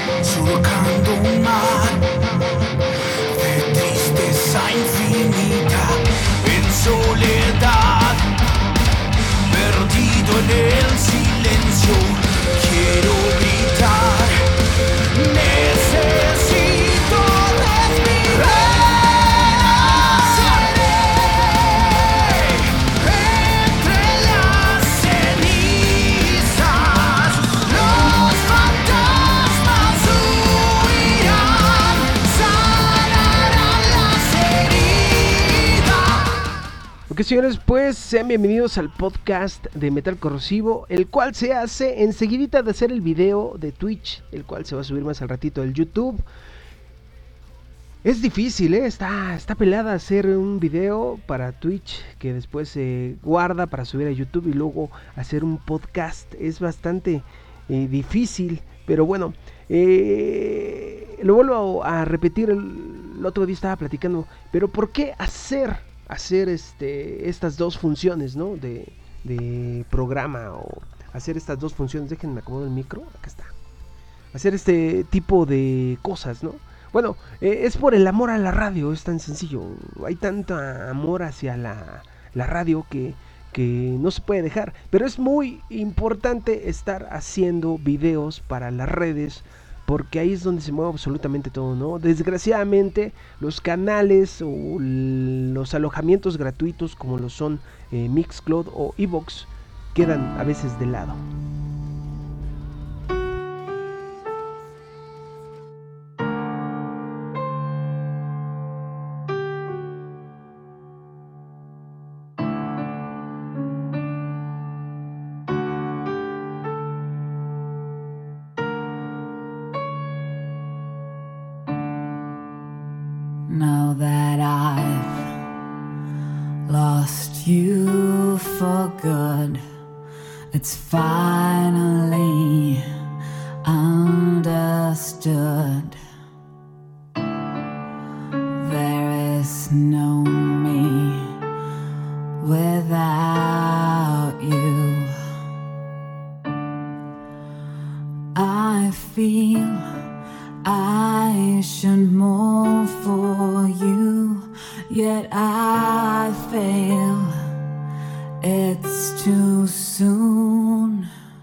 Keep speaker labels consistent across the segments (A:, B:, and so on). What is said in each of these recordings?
A: surcando un mar de tristeza infinita, en soledad, perdido en el silencio, quiero gritar, necesito respirar.
B: Ok, señores, pues sean bienvenidos al podcast de Metal Corrosivo, el cual se hace enseguidita de hacer el video de Twitch, el cual se va a subir más al ratito del YouTube. Es difícil, está pelada hacer un video para Twitch que después se guarda para subir a YouTube y luego hacer un podcast. Es bastante difícil, pero bueno, lo vuelvo a repetir. El otro día estaba platicando, pero ¿por qué hacer estas dos funciones, ¿no? de programa, o hacer estas dos funciones? Déjenme acomodar el micro, acá está. Hacer este tipo de cosas, ¿no? Bueno, es por el amor a la radio, es tan sencillo. Hay tanto amor hacia la radio que no se puede dejar. Pero es muy importante estar haciendo videos para las redes, porque ahí es donde se mueve absolutamente todo, ¿no? Desgraciadamente, los canales o los alojamientos gratuitos, como lo son Mixcloud o Evox, quedan a veces de lado.
A: Now that I've lost you for good, it's finally understood. There is no me without you. I feel I should more for you, yet I fail. It's too soon.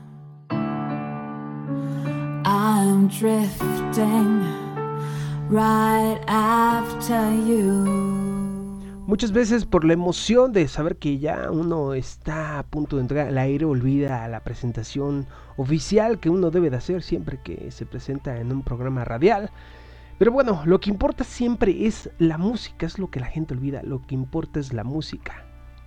A: I'm drifting right after you.
B: Muchas veces, por la emoción de saber que ya uno está a punto de entrar al aire, olvida la presentación oficial que uno debe de hacer siempre que se presenta en un programa radial. Pero bueno, lo que importa siempre es la música, es lo que la gente olvida. Lo que importa es la música.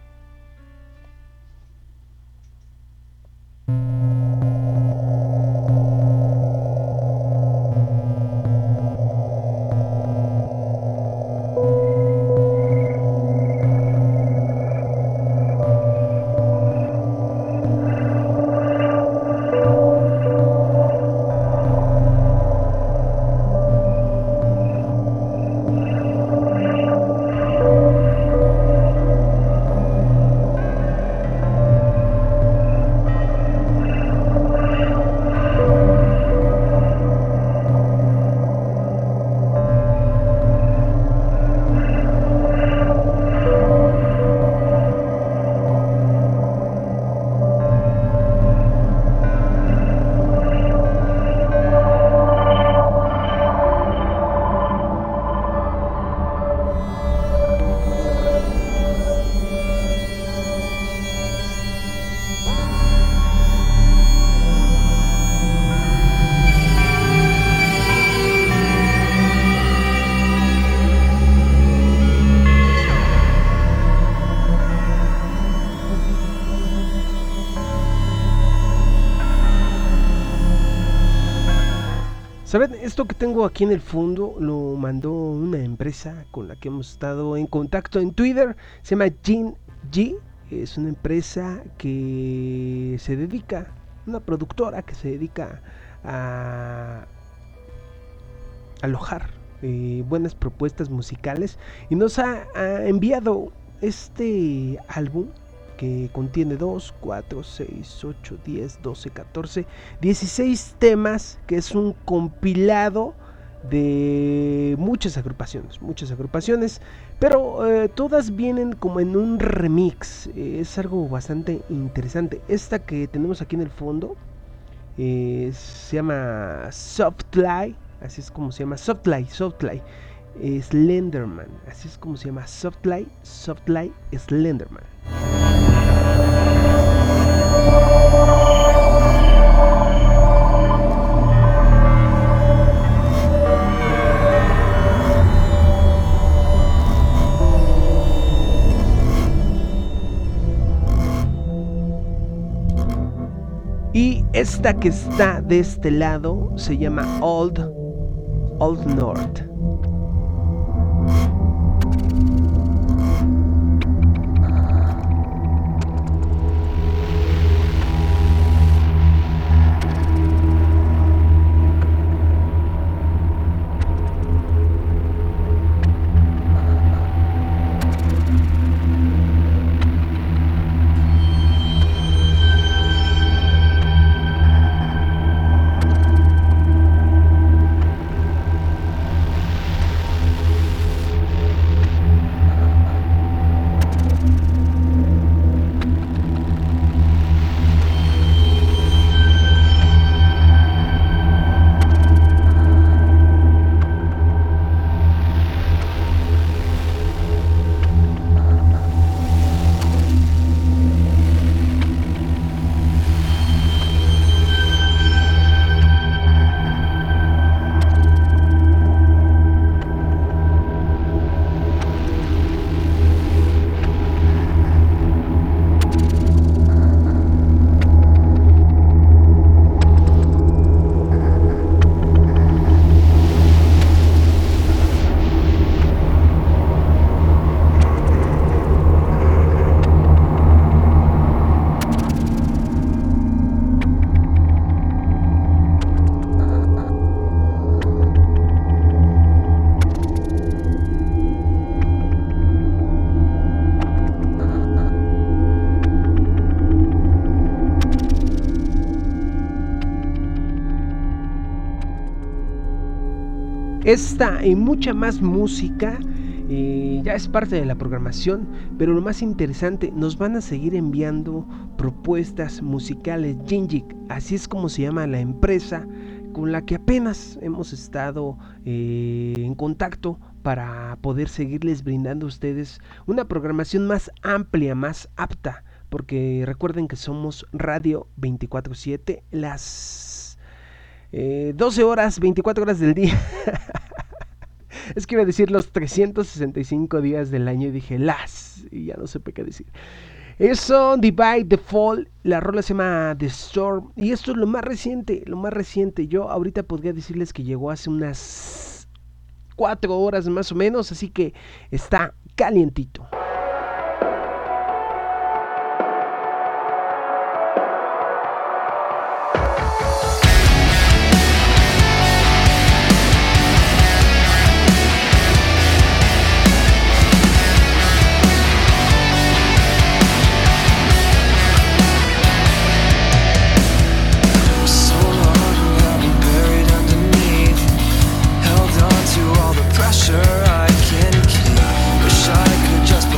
B: ¿Saben? Esto que tengo aquí en el fondo lo mandó una empresa con la que hemos estado en contacto en Twitter. Se llama Jin G. Es una empresa que se dedica, una productora que se dedica a alojar buenas propuestas musicales, y nos ha enviado este álbum que contiene 2, 4, 6, 8, 10, 12, 14, 16 temas, que es un compilado de muchas agrupaciones, pero todas vienen como en un remix. Es algo bastante interesante. Esta que tenemos aquí en el fondo se llama Softly, así es como se llama, Softly Slenderman, así es como se llama, Softly Slenderman. Y esta que está de este lado se llama Old North. Esta y mucha más música ya es parte de la programación, pero lo más interesante, nos van a seguir enviando propuestas musicales. Jinjik, así es como se llama la empresa con la que apenas hemos estado en contacto para poder seguirles brindando a ustedes una programación más amplia, más apta, porque recuerden que somos Radio 24/7, las 12 horas, 24 horas del día. Es que iba a decir los 365 días del año y dije y ya no sé qué decir. Eso, Divide the Fall, la rola se llama The Storm, y esto es lo más reciente. Yo ahorita podría decirles que llegó hace unas 4 horas más o menos, así que está calientito.
C: Pressure I can keep. Wish I could just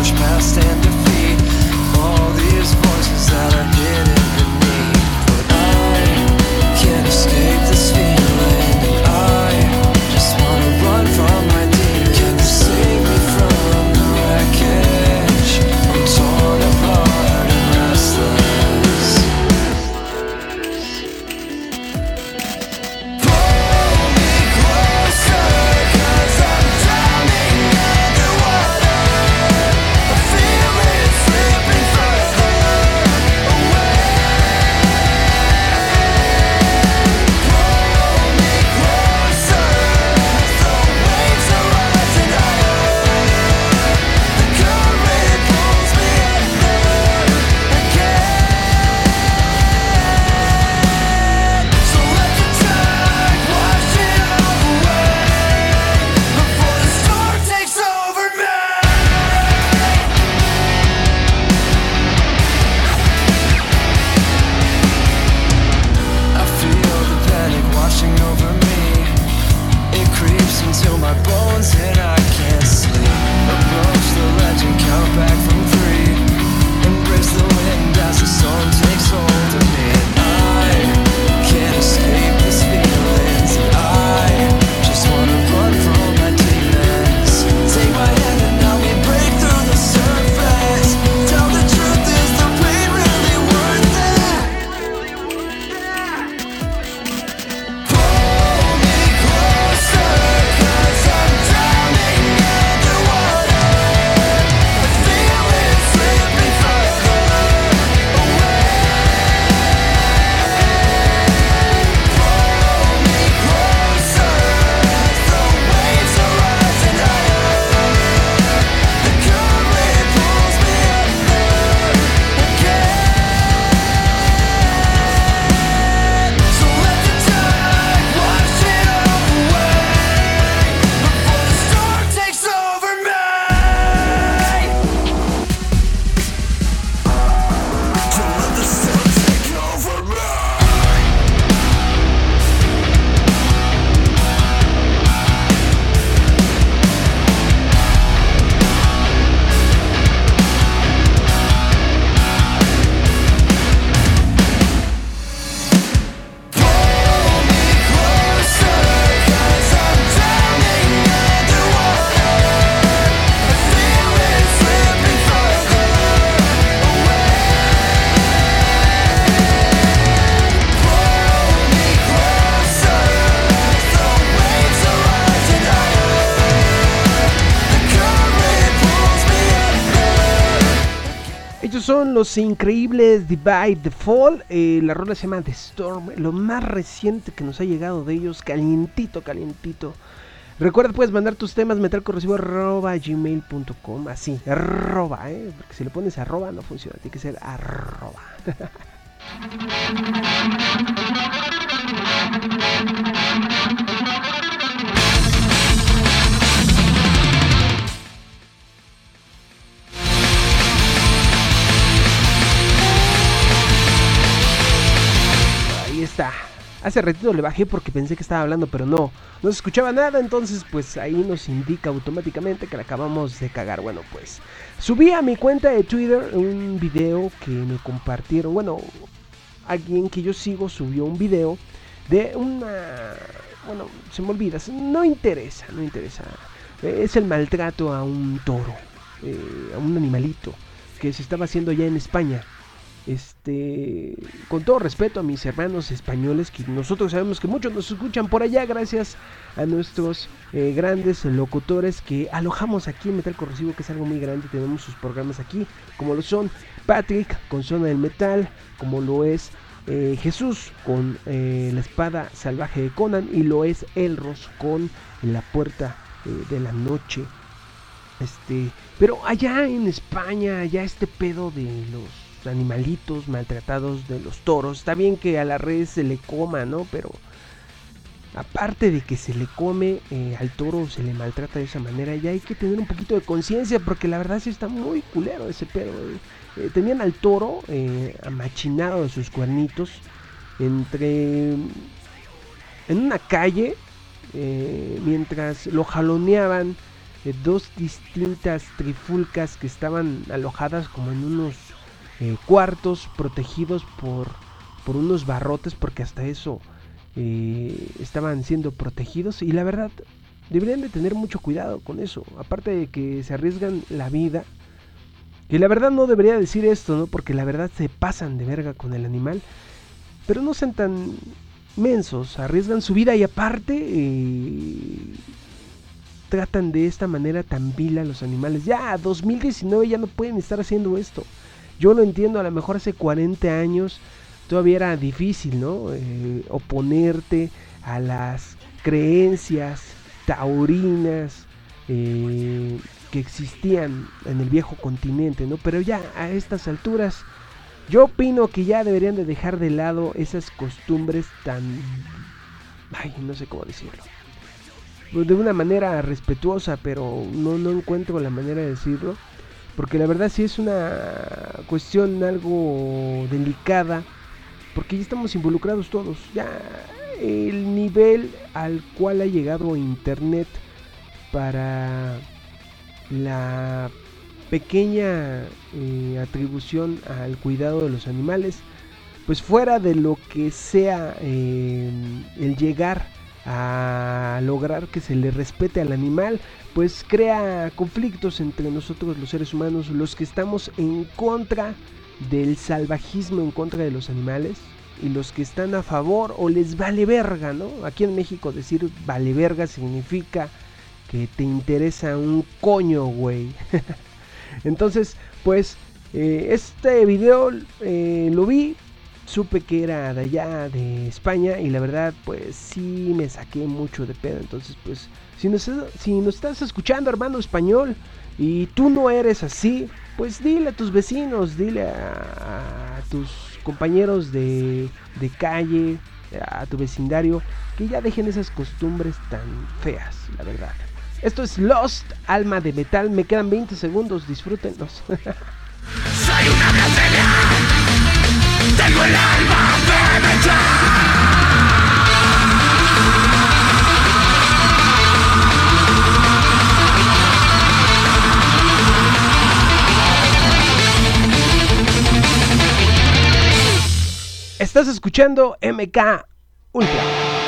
B: Estos son los increíbles Divide the Fall. La rola se llama The Storm, lo más reciente que nos ha llegado de ellos, calientito. Recuerda, puedes mandar tus temas metalcorrosivo@gmail.com, así, arroba, porque si le pones arroba no funciona, tiene que ser arroba. Ahí está. Hace ratito le bajé porque pensé que estaba hablando, pero no se escuchaba nada, entonces pues ahí nos indica automáticamente que la acabamos de cagar. Bueno, pues subí a mi cuenta de Twitter un video que me compartieron, bueno, alguien que yo sigo subió un video de bueno, se me olvida, no interesa, es el maltrato a un toro, a un animalito que se estaba haciendo allá en España. Con todo respeto a mis hermanos españoles, que nosotros sabemos que muchos nos escuchan por allá gracias a nuestros grandes locutores que alojamos aquí en Metal Corrosivo, que es algo muy grande. Tenemos sus programas aquí, como lo son Patrick con Zona del Metal, como lo es Jesús con La Espada Salvaje de Conan, y lo es Elros con La Puerta de la Noche. Pero allá en España, ya este pedo de los animalitos maltratados, de los toros, está bien que a la res se le coma, ¿no? Pero aparte de que se le come, al toro se le maltrata de esa manera, ya hay que tener un poquito de conciencia, porque la verdad sí está muy culero ese pedo. Tenían al toro amachinado de sus cuernitos en una calle, mientras lo jaloneaban dos distintas trifulcas que estaban alojadas como en unos cuartos protegidos por unos barrotes, porque hasta eso estaban siendo protegidos. Y la verdad, deberían de tener mucho cuidado con eso, aparte de que se arriesgan la vida. Y la verdad no debería decir esto, ¿no? Porque la verdad se pasan de verga con el animal, pero no sean tan mensos, arriesgan su vida y aparte tratan de esta manera tan vil a los animales. Ya 2019 ya no pueden estar haciendo esto. Yo lo entiendo, a lo mejor hace 40 años todavía era difícil, ¿no? Oponerte a las creencias taurinas que existían en el viejo continente, ¿no? Pero ya a estas alturas yo opino que ya deberían de dejar de lado esas costumbres tan... no sé cómo decirlo. De una manera respetuosa, pero no encuentro la manera de decirlo. Porque la verdad sí es una cuestión algo delicada, porque ya estamos involucrados todos. Ya el nivel al cual ha llegado Internet para la pequeña atribución al cuidado de los animales, pues fuera de lo que sea el llegar a lograr que se le respete al animal, pues crea conflictos entre nosotros los seres humanos, los que estamos en contra del salvajismo, en contra de los animales, y los que están a favor o les vale verga, ¿no? Aquí en México decir vale verga significa que te interesa un coño, güey. Entonces, pues este video lo vi, supe que era de allá, de España, y la verdad, pues sí me saqué mucho de pedo. Entonces, pues, si nos estás escuchando, hermano español, y tú no eres así, pues dile a tus vecinos, dile a tus compañeros de calle, a tu vecindario, que ya dejen esas costumbres tan feas, la verdad. Esto es Lost, Alma de Metal. Me quedan 20 segundos, disfrútenlos.
C: Soy una blasfemia, tengo el alma de metal.
B: Estás escuchando MK Ultra.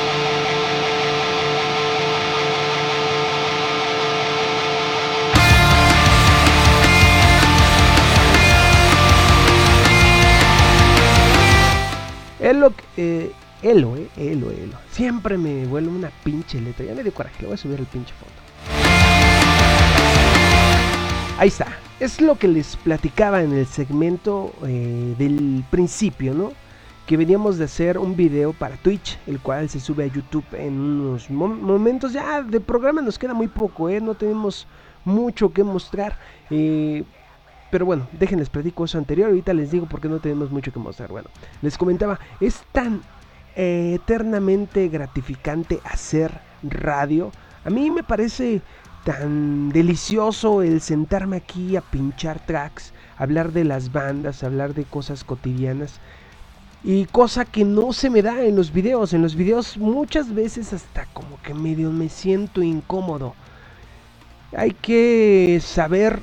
B: Elo. Siempre me vuelve una pinche letra. Ya me dio coraje, le voy a subir el pinche fondo. Ahí está, es lo que les platicaba en el segmento del principio, ¿no? Que veníamos de hacer un video para Twitch, el cual se sube a YouTube en unos momentos. Ya de programa nos queda muy poco, no tenemos mucho que mostrar. Pero bueno, déjenles platico eso anterior. Ahorita les digo por qué no tenemos mucho que mostrar. Bueno, les comentaba, es tan eternamente gratificante hacer radio. A mí me parece tan delicioso el sentarme aquí a pinchar tracks, hablar de las bandas, hablar de cosas cotidianas. Y cosa que no se me da en los videos. En los videos muchas veces hasta como que medio me siento incómodo. Hay que saber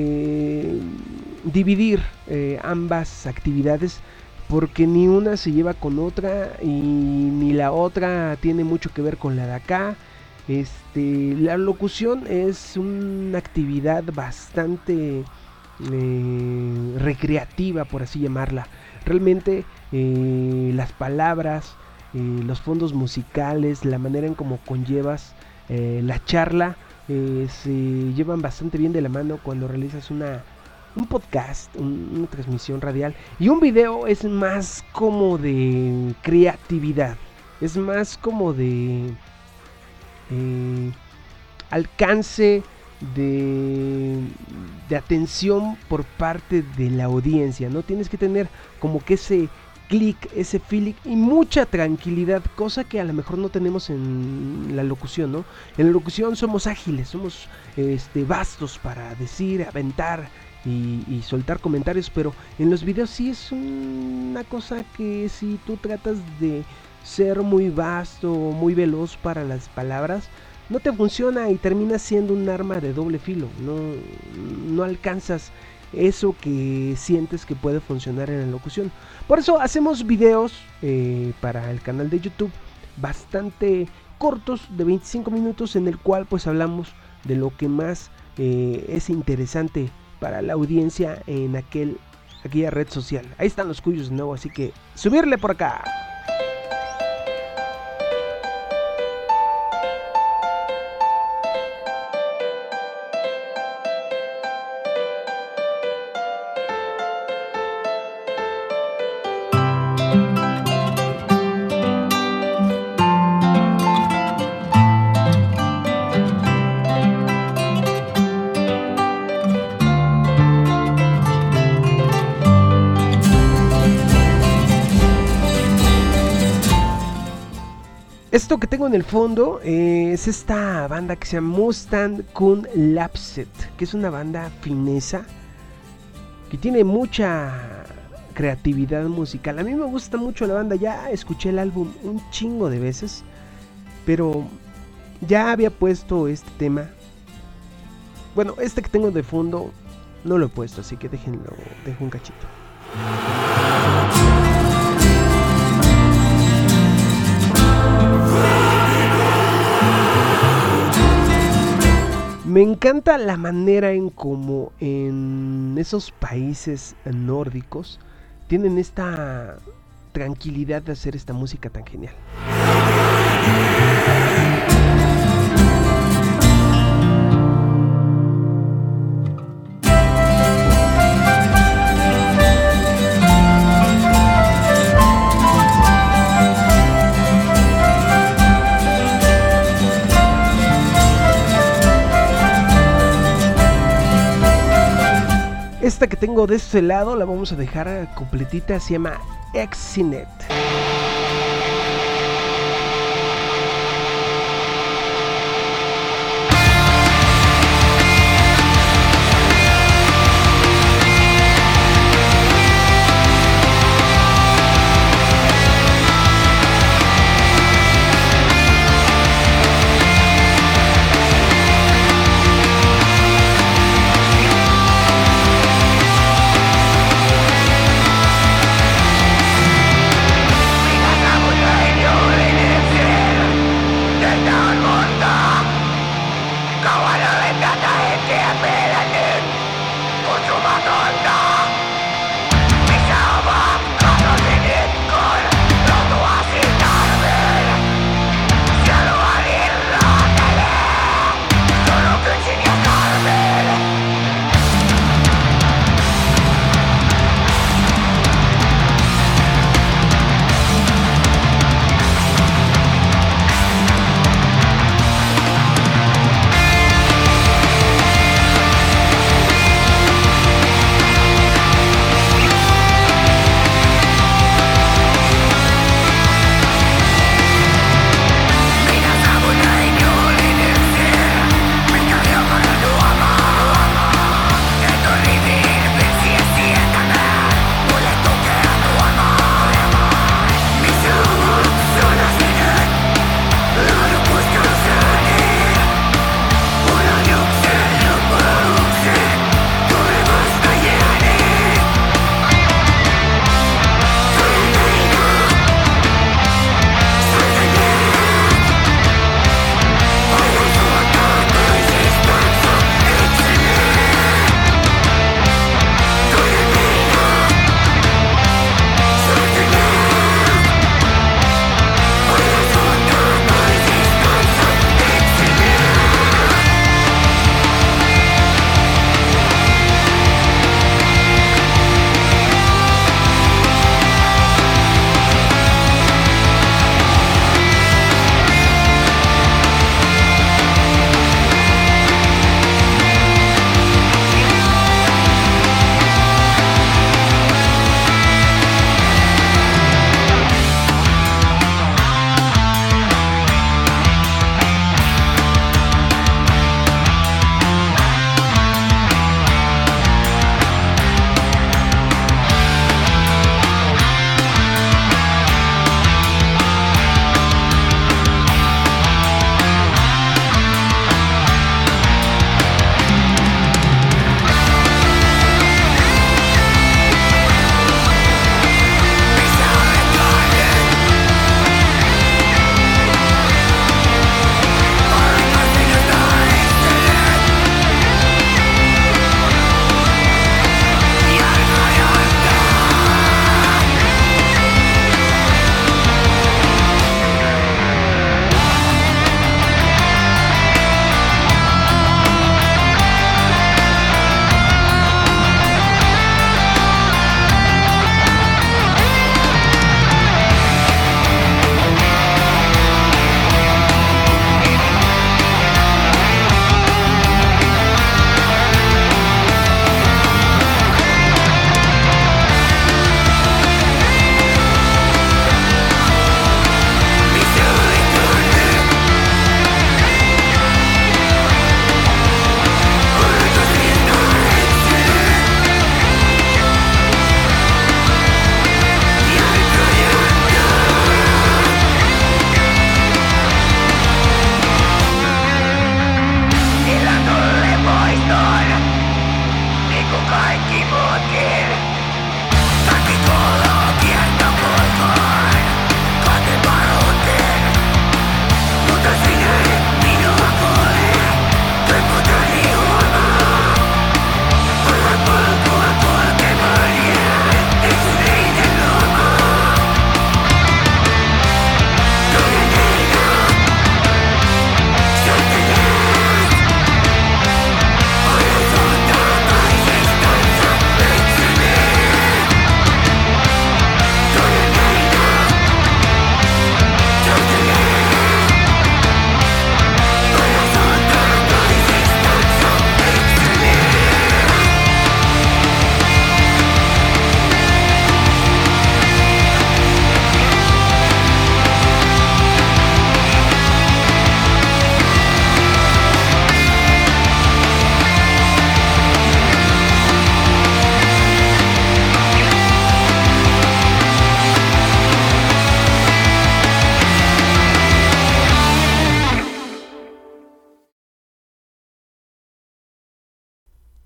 B: dividir ambas actividades, porque ni una se lleva con otra y ni la otra tiene mucho que ver con la de acá. La locución es una actividad bastante recreativa, por así llamarla. Realmente las palabras, los fondos musicales, la manera en cómo conllevas la charla, se llevan bastante bien de la mano cuando realizas un podcast, una transmisión radial. Y un video es más como de creatividad, es más como de alcance de atención por parte de la audiencia, ¿no? Tienes que tener como que ese clic, ese feeling y mucha tranquilidad, cosa que a lo mejor no tenemos en la locución, ¿no? En la locución somos ágiles, somos vastos para decir, aventar y soltar comentarios, pero en los videos sí es una cosa que si tú tratas de ser muy vasto, muy veloz para las palabras, no te funciona y terminas siendo un arma de doble filo. No alcanzas eso que sientes que puede funcionar en la locución. Por eso hacemos videos para el canal de YouTube bastante cortos, de 25 minutos, en el cual pues hablamos de lo que más es interesante para la audiencia en aquella red social. Ahí están los cuyos de nuevo, así que subirle por acá. Esto que tengo en el fondo es esta banda que se llama Mustang Kun Lapset, que es una banda finesa que tiene mucha creatividad musical. A mí me gusta mucho la banda, ya escuché el álbum un chingo de veces, pero ya había puesto este tema. Bueno, este que tengo de fondo no lo he puesto, así que dejo un cachito. Me encanta la manera en cómo en esos países nórdicos tienen esta tranquilidad de hacer esta música tan genial. Esta que tengo de este lado la vamos a dejar completita, se llama Exinet.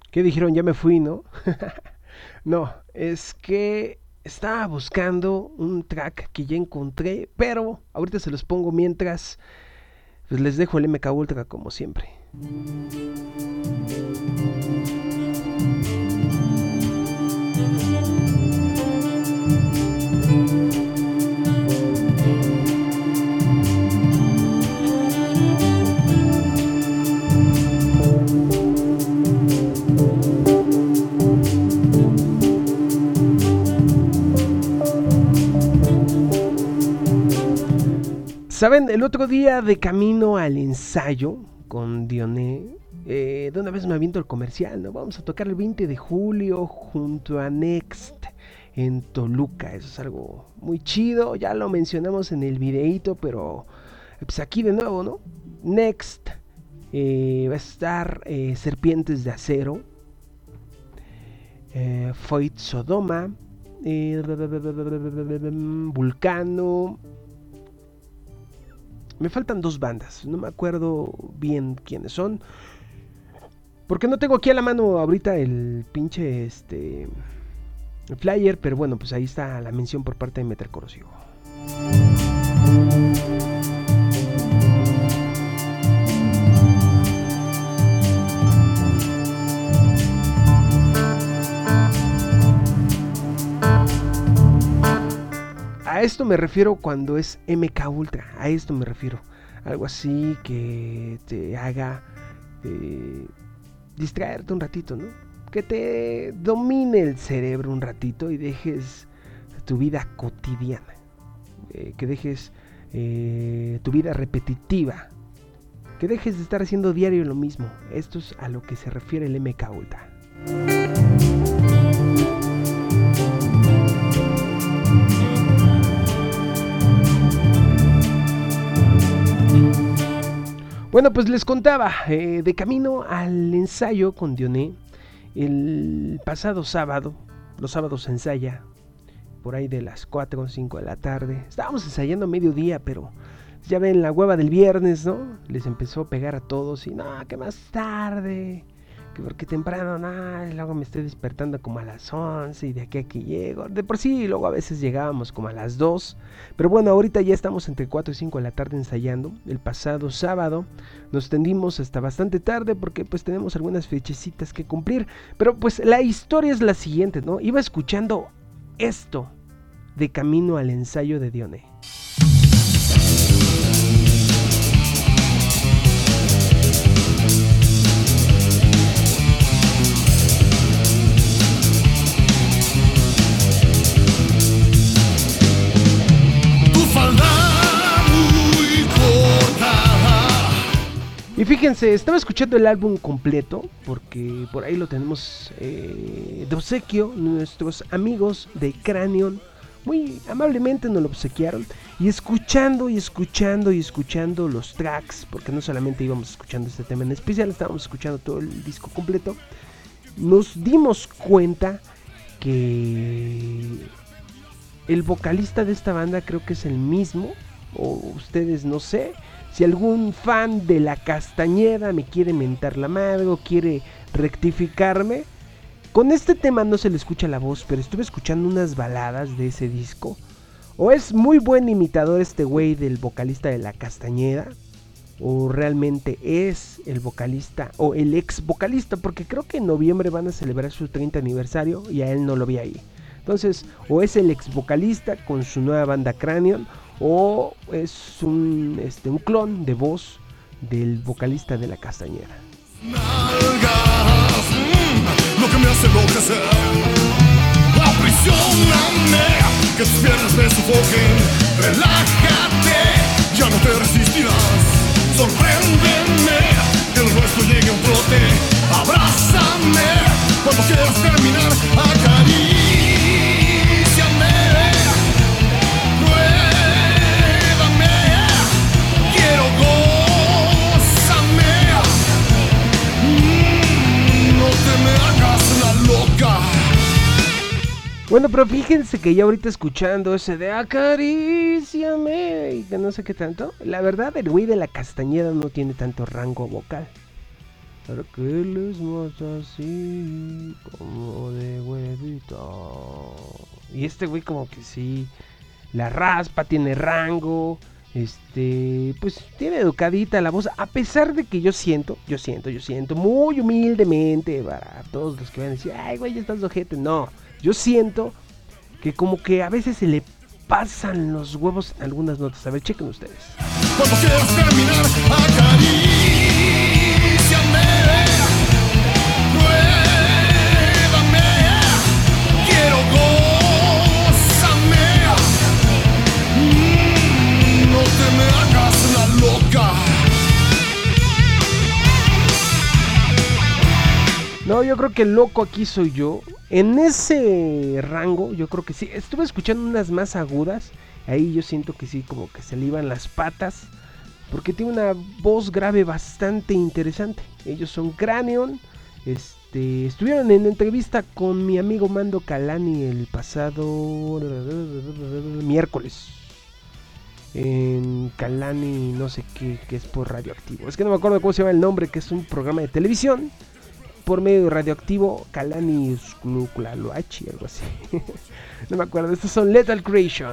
B: ¿Qué dijeron? Ya me fui, ¿no? No, es que estaba buscando un track que ya encontré, pero ahorita se los pongo mientras pues les dejo el MK Ultra como siempre. ¿Saben? El otro día de camino al ensayo con Dioné, de una vez me aviento el comercial, ¿no? Vamos a tocar el 20 de julio junto a Next en Toluca. Eso es algo muy chido, ya lo mencionamos en el videíto, pero pues aquí de nuevo, ¿no? Next, va a estar Serpientes de Acero, Foyt Sodoma, Vulcano. Me faltan 2 bandas, no me acuerdo bien quiénes son, porque no tengo aquí a la mano ahorita el pinche el flyer, pero bueno, pues ahí está la mención por parte de Metal Corrosivo. A esto me refiero cuando es MK Ultra, a esto me refiero. Algo así que te haga distraerte un ratito, ¿no? Que te domine el cerebro un ratito y dejes tu vida cotidiana. Que dejes tu vida repetitiva. Que dejes de estar haciendo diario lo mismo. Esto es a lo que se refiere el MK Ultra. Bueno, pues les contaba, de camino al ensayo con Dioné, el pasado sábado, los sábados se ensaya, por ahí de las 4 o 5 de la tarde, estábamos ensayando a mediodía, pero ya ven la hueva del viernes, ¿no? Les empezó a pegar a todos y no, que más tarde, que porque temprano, y luego me estoy despertando como a las 11 y de aquí a aquí llego, de por sí, luego a veces llegábamos como a las 2, pero bueno, ahorita ya estamos entre 4 y 5 de la tarde ensayando. El pasado sábado nos tendimos hasta bastante tarde porque pues tenemos algunas fechecitas que cumplir, pero pues la historia es la siguiente, ¿no? Iba escuchando esto de camino al ensayo de Dioné. Y fíjense, estaba escuchando el álbum completo, porque por ahí lo tenemos de obsequio, nuestros amigos de Cranion, muy amablemente nos lo obsequiaron, y escuchando los tracks, porque no solamente íbamos escuchando este tema en especial, estábamos escuchando todo el disco completo, nos dimos cuenta que el vocalista de esta banda creo que es el mismo, o ustedes no sé. Si algún fan de La Castañeda me quiere mentar la madre o quiere rectificarme, con este tema no se le escucha la voz, pero estuve escuchando unas baladas de ese disco. O es muy buen imitador este güey del vocalista de La Castañeda, o realmente es el vocalista o el ex vocalista, porque creo que en noviembre van a celebrar su 30 aniversario y a él no lo vi ahí. Entonces, o es el ex vocalista con su nueva banda Cranion, o es un clon de voz del vocalista de La Castañeda.
C: Lo que me hace enloquecer, aprisioname, que tus piernas me sufoquen, relájate, ya no te resistirás, sorpréndeme, que lo nuestro llegue a un brote, abrázame, cuando quieras terminar, acaríciame.
B: Bueno, pero fíjense que ya ahorita escuchando ese de acaríciame y que no sé qué tanto, la verdad el güey de La Castañeda no tiene tanto rango vocal. para que les más así como de huevito. Y este güey como que sí la raspa, tiene rango, pues tiene educadita la voz, a pesar de que yo siento muy humildemente para todos los que van a decir, ay güey, ya estás ojete. No, yo siento que como que a veces se le pasan los huevos en algunas notas. A ver, chequen ustedes.
C: Cuando quieras terminar, acaríciame, pruébame, quiero gózame, no te me hagas la loca.
B: No, yo creo que el loco aquí soy yo. En ese rango, yo creo que sí. Estuve escuchando unas más agudas. Ahí yo siento que sí, como que se le iban las patas. Porque tiene una voz grave bastante interesante. Ellos son Cranion. Estuvieron en entrevista con mi amigo Mando Calani el pasado miércoles. En Calani, no sé qué, que es por Radioactivo. Es que no me acuerdo cómo se llama el nombre, que es un programa de televisión. Por medio de Radioactivo, Calani Sklukulaluachi, algo así. No me acuerdo, estos son Lethal Creation.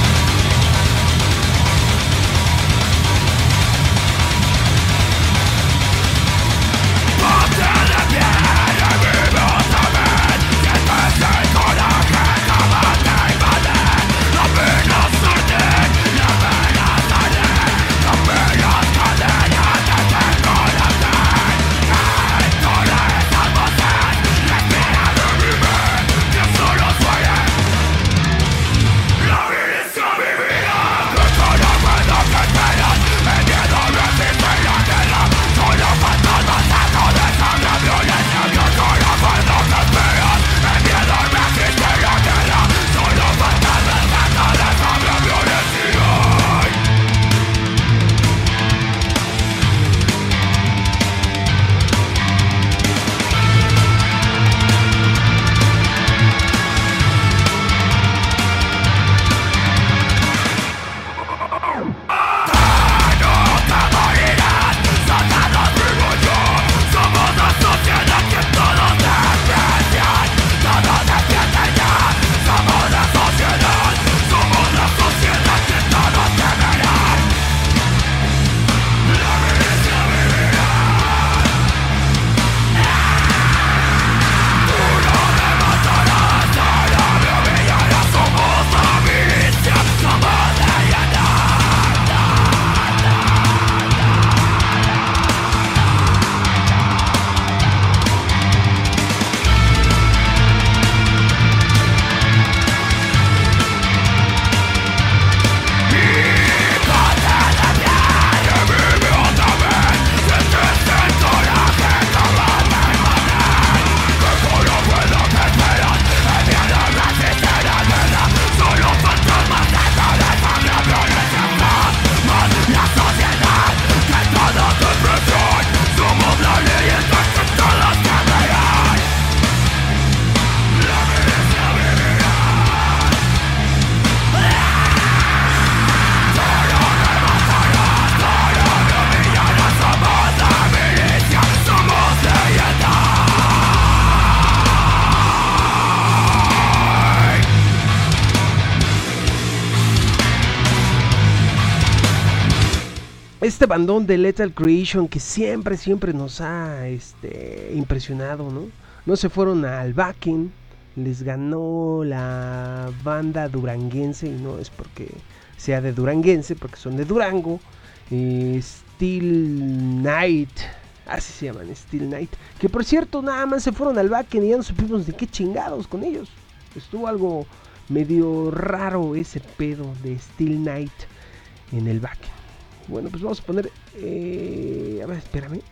B: Este bandón de Lethal Creation que siempre nos ha impresionado, ¿no? No se fueron al backing, les ganó la banda duranguense, y no es porque sea de duranguense, porque son de Durango. Steel Night, así se llaman, Steel Night, que por cierto nada más se fueron al backing y ya no supimos de qué chingados con ellos. Estuvo algo medio raro ese pedo de Steel Night en el backing. Bueno, pues vamos a poner... a ver, espérame.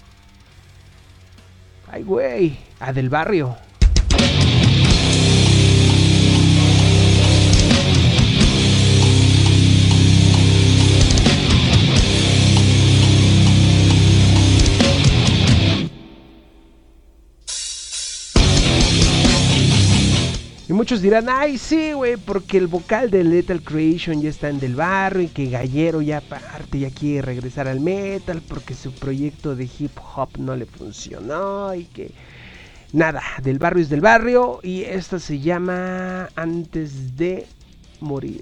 B: Ay, güey. A Del Barrio. muchos dirán, ay sí, güey, porque el vocal de Lethal Creation ya está en Del Barrio y que Gallero ya aparte ya quiere regresar al metal porque su proyecto de hip hop no le funcionó y que nada, Del Barrio es Del Barrio y esta se llama Antes de Morir.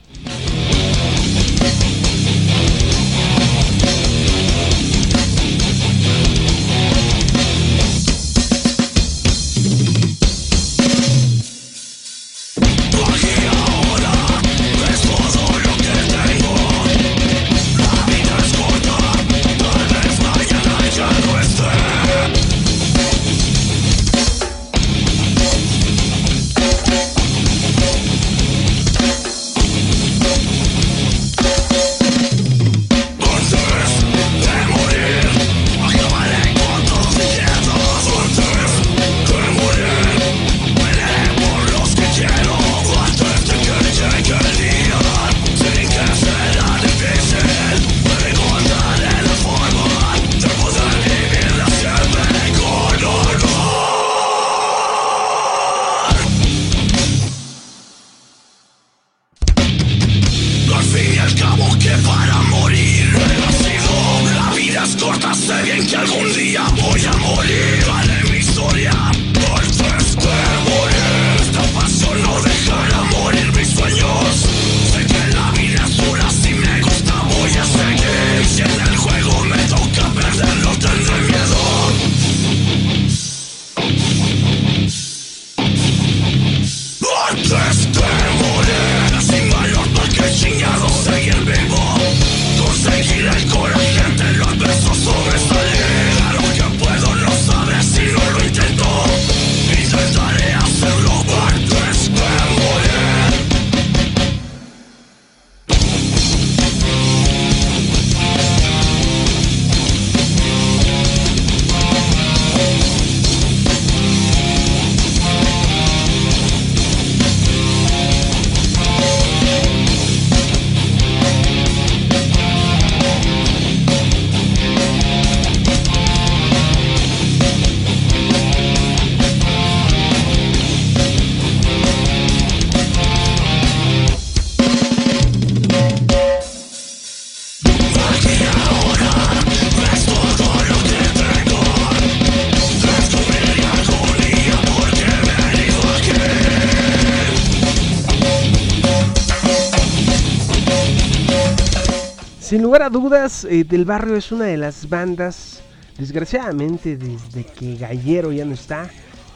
B: Sin lugar a dudas, Del Barrio es una de las bandas, desgraciadamente desde que Gallero ya no está,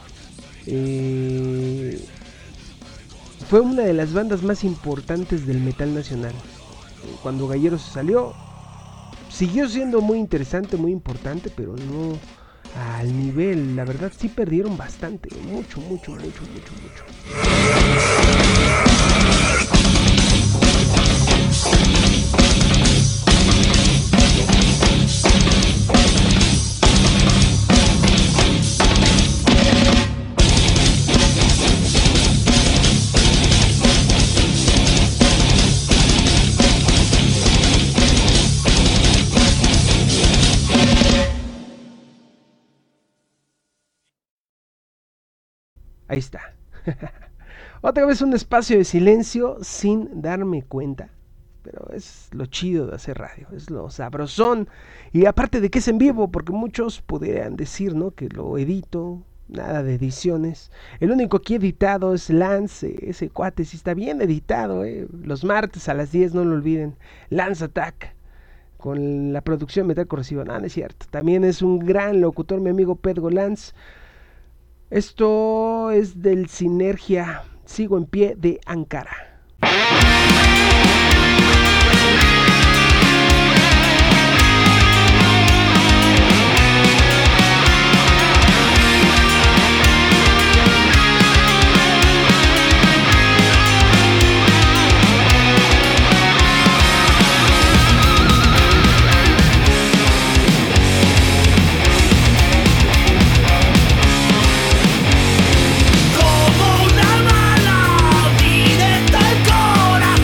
B: fue una de las bandas más importantes del metal nacional. Cuando Gallero se salió, siguió siendo muy interesante, muy importante, pero no al nivel, la verdad sí perdieron bastante, mucho. Ahí está. Otra vez un espacio de silencio sin darme cuenta. Pero es lo chido de hacer radio, es lo sabrosón. Y aparte de que es en vivo, porque muchos podrían decir, ¿no?, que lo edito, nada de ediciones. El único que he editado es Lance, ese cuate sí está bien editado, los martes a las 10, no lo olviden. Lance Attack, con la producción Metal Corrosivo. No es cierto. También es un gran locutor, mi amigo Pedro Lance. Esto es del Sinergia Sigo en Pie de Ankara.
D: Como una bala directa al corazón.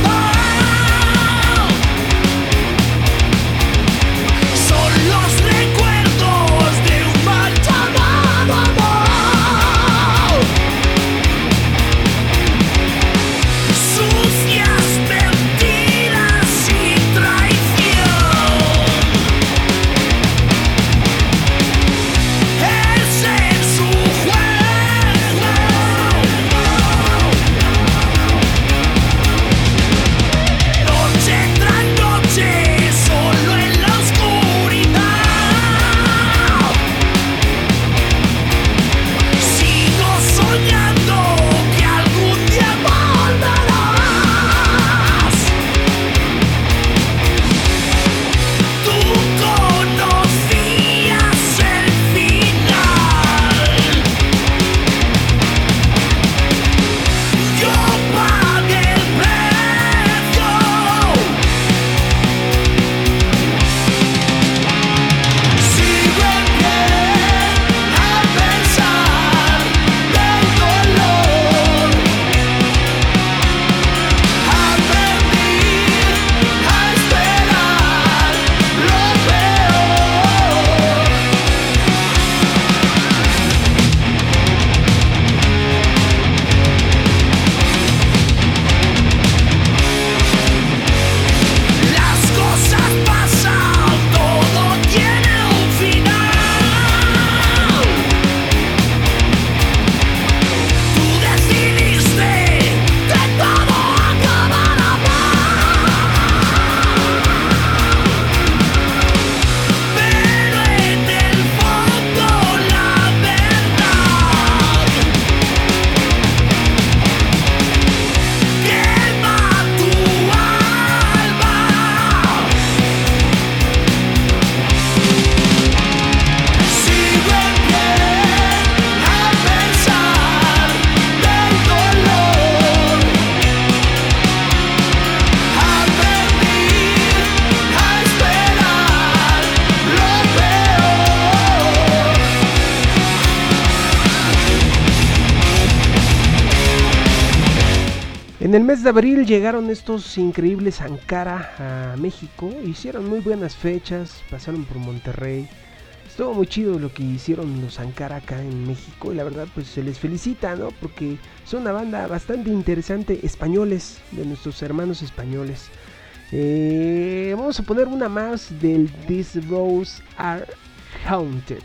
B: En el mes de abril llegaron estos increíbles Ankara a México, hicieron muy buenas fechas, pasaron por Monterrey. Estuvo muy chido lo que hicieron los Ankara acá en México y la verdad pues se les felicita, ¿no? Porque son una banda bastante interesante, españoles, de nuestros hermanos españoles. Vamos a poner una más del These Roads Are Haunted,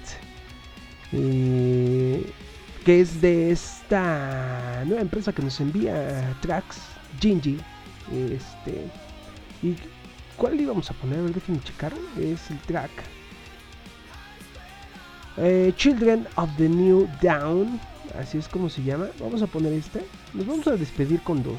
B: que es de esta nueva empresa que nos envía tracks, Gingy. ¿Y cuál íbamos a poner? A ver, déjenme checar. Es el track Children of the New Dawn, así es como se llama. Vamos a poner este. Nos vamos a despedir con dos.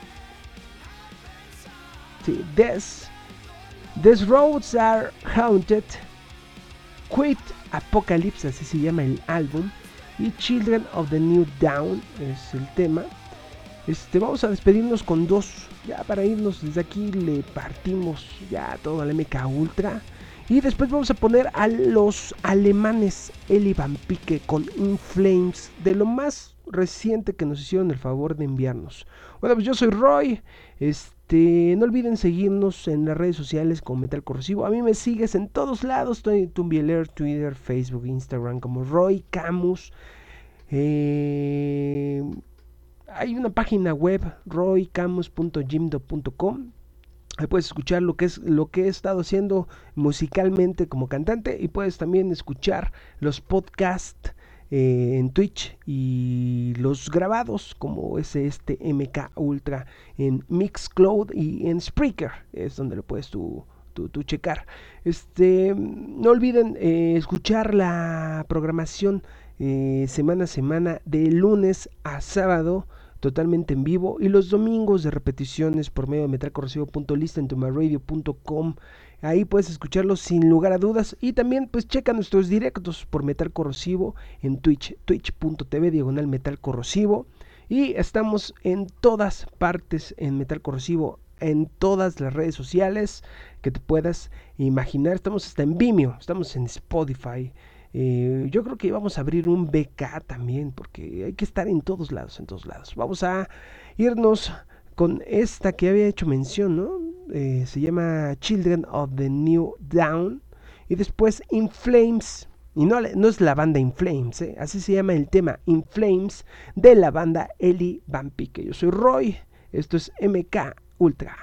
B: Sí, These Roads Are Haunted, Quit Apocalypse, así se llama el álbum, y Children of the New Dawn es el tema. Vamos a despedirnos con dos, ya para irnos desde aquí. Le partimos ya todo al MK Ultra. Y después vamos a poner a los alemanes Eli Van Pique con In Flames, de lo más reciente que nos hicieron el favor de enviarnos. Bueno, pues yo soy Roy. No olviden seguirnos en las redes sociales con Metal Corrosivo. A mí me sigues en todos lados. Estoy en Tumblr, Twitter, Facebook, Instagram como Roy Camus. Hay una página web, roycamus.jimdo.com. Ahí puedes escuchar lo que he estado haciendo musicalmente como cantante, y puedes también escuchar los podcasts en Twitch y los grabados como es este MK Ultra en Mixcloud y en Spreaker, es donde lo puedes tú checar. No olviden escuchar la programación semana a semana, de lunes a sábado, totalmente en vivo, y los domingos de repeticiones por medio de metalcorrosivo.listentomyradio.com. Ahí puedes escucharlos sin lugar a dudas. Y también pues checa nuestros directos por Metal Corrosivo en Twitch, twitch.tv/Metal Corrosivo. Y estamos en todas partes en Metal Corrosivo, en todas las redes sociales que te puedas imaginar. Estamos hasta en Vimeo, estamos en Spotify. Yo creo que vamos a abrir un BK también, porque hay que estar en todos lados, Vamos a irnos con esta que había hecho mención, ¿no? Se llama Children of the New Dawn, y después In Flames, y no es la banda In Flames, así se llama el tema, In Flames, de la banda Eli Van Pique. Yo soy Roy, esto es MK Ultra.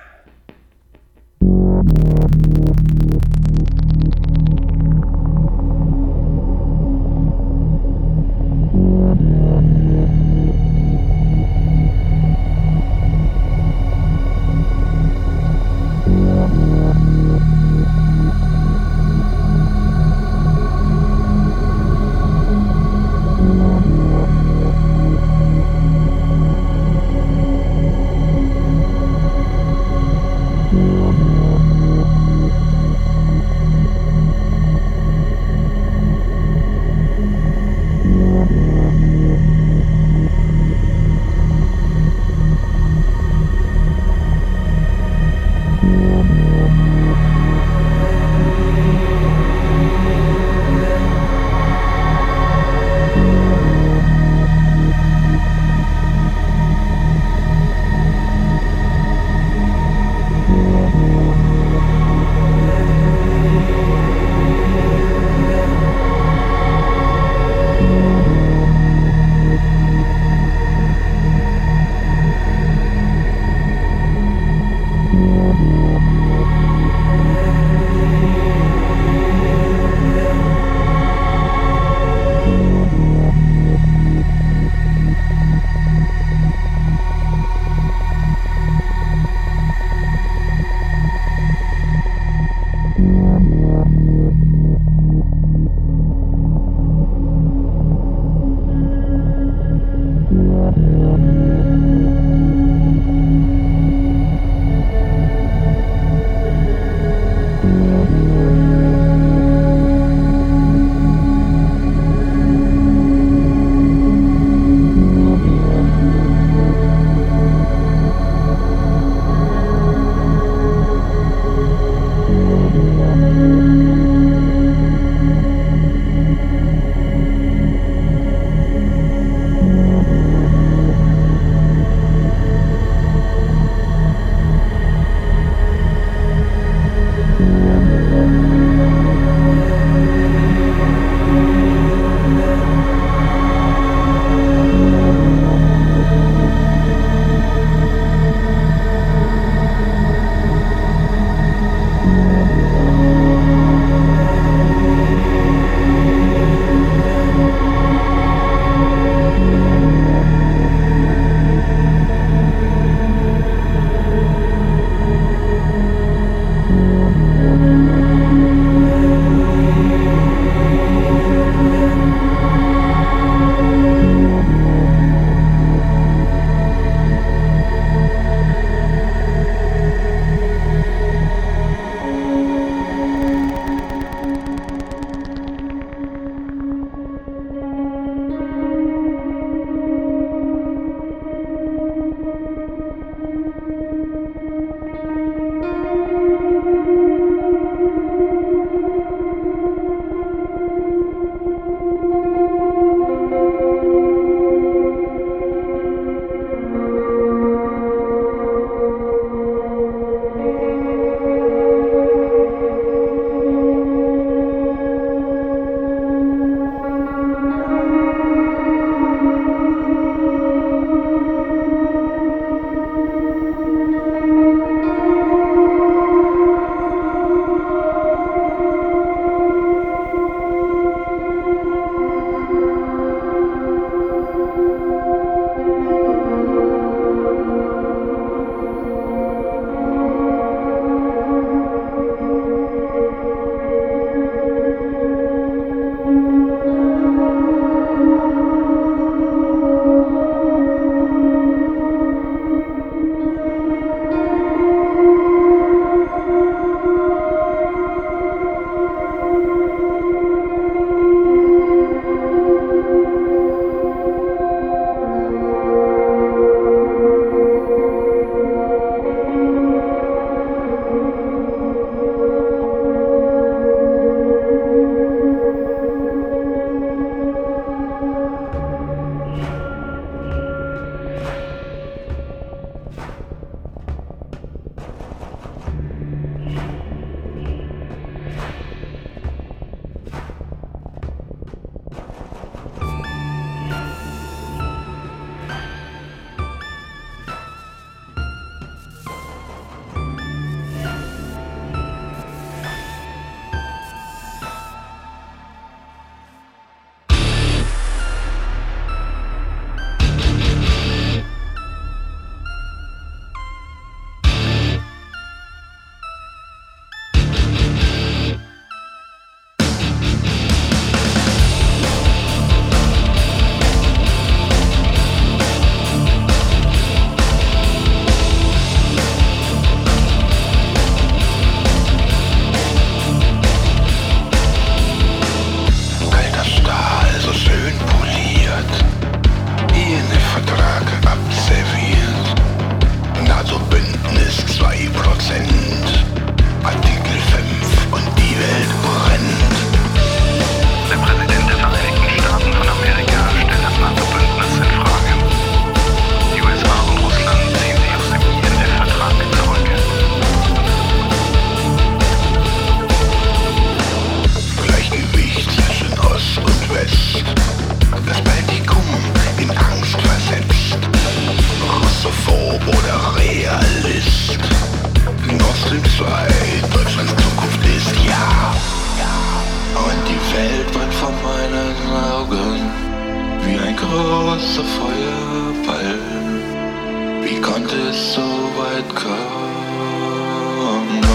D: großer Feuerball. Wie konnte es so weit kommen?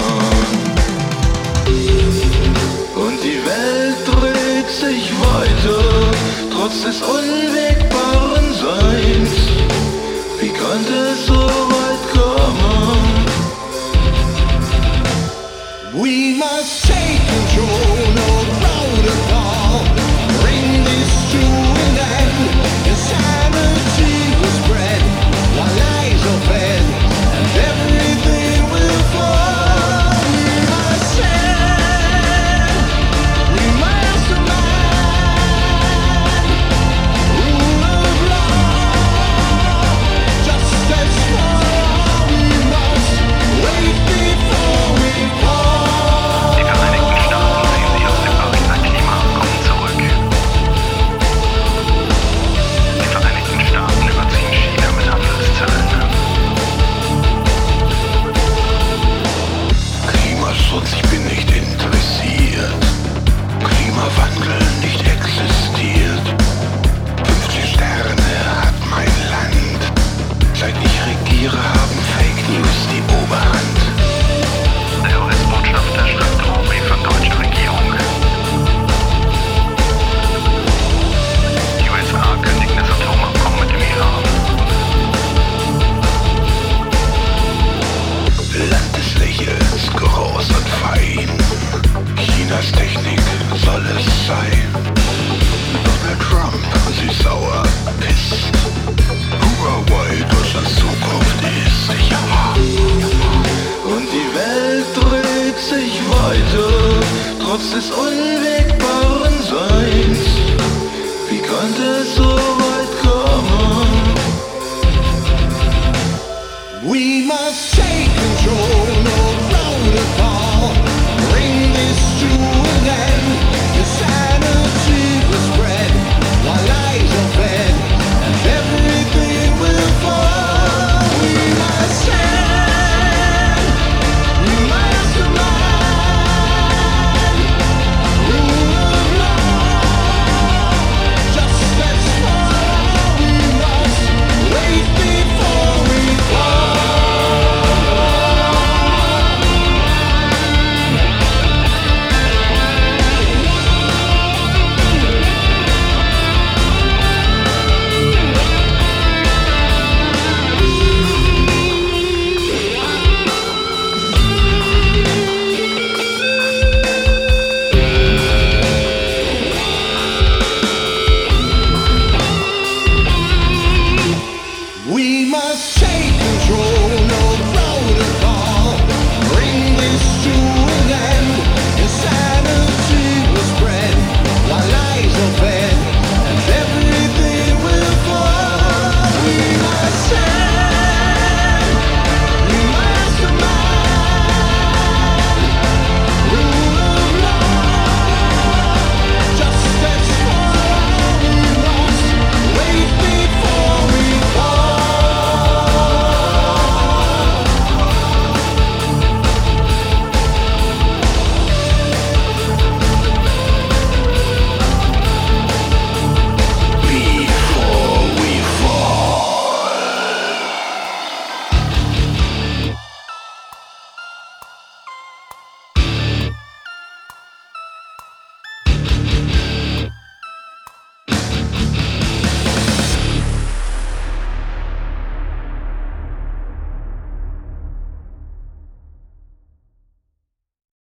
D: Und die Welt dreht sich weiter, trotz des unwegbaren Seins. Wie konnte es so weit kommen?
C: We must take control, no protocol. Bring this to an end. Insanity will spread while lies are fed, and everything will fall. We must stand, we must demand rule of law, justice for all. We must wait before we fall.
E: Die Vereinigten Staaten ziehen sich aus dem Pariser Klimaabkommen zurück. Die Vereinigten Staaten überziehen China mit Handelszöllen.
D: Klimaschutz, ich bin nicht interessiert. Klimawandel nicht existiert. 50 Sterne hat mein Land. Seit ich regiere, haben Fake News die Oberhand.
E: Der US-Botschafter schreibt Drohbrief an deutsche Regierung. Die USA kündigen das Atomabkommen mit dem Iran.
D: Land des Lächelns, groß und fein. Chinas Technik soll es sein. Donald Trump, süß-sauer, pisst. Huawei, Deutschlands Zukunft ist, ja. Und die Welt dreht sich weiter, trotz des unwegbaren Seins. Wie konnte